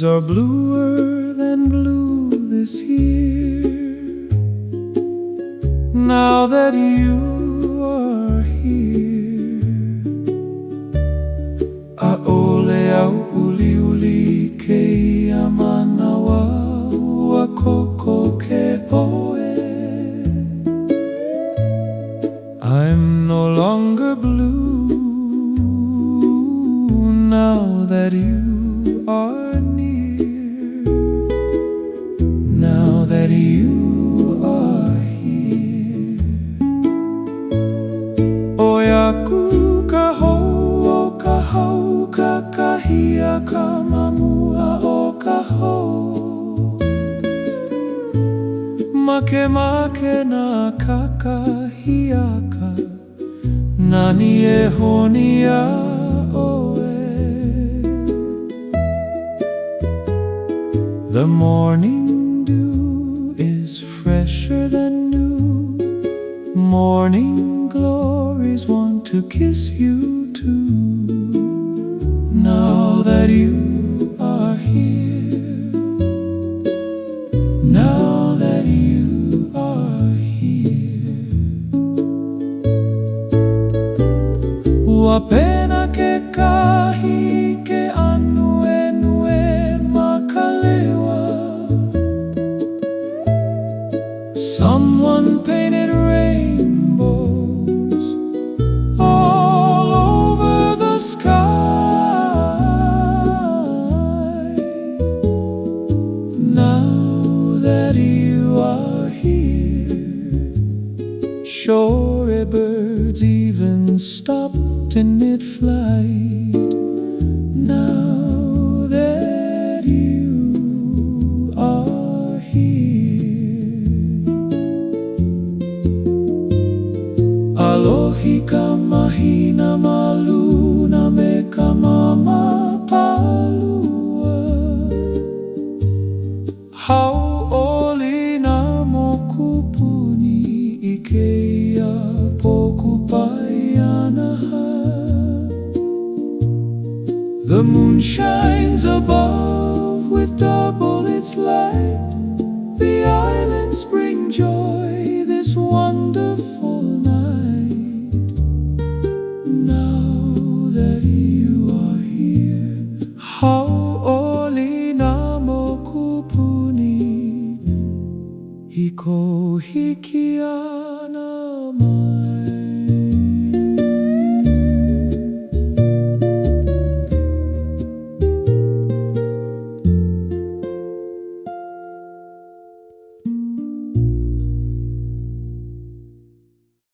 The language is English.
skies are bluer than blue this year. Now that you are here, aole au uli uli ke amanawa wa koko ke oe. I'm no longer blue now that you are near. Now that you are here, oyaku ka hou ka hau ka kahia ka mamua o ka hou. Make make na kakahiaka nani e honia oe. The morning dew is fresher than new. Morning glories want to kiss you too. Now that you are here, now that you are here, wapena ke kahi ke anue nue makalewa. Someone painted rainbows all over the sky. Now that you are here, shorebirds even stopped in mid-flight. Now that you are here, alohi ka mahina maluna me ka mama palua. Hau oli na mokupuni ikeia pokupaianaha. The moon shines above with double its light. The islands bring joy this wonderful night. Now that you are here, hau'oli na mokupuni iko hikiana mai.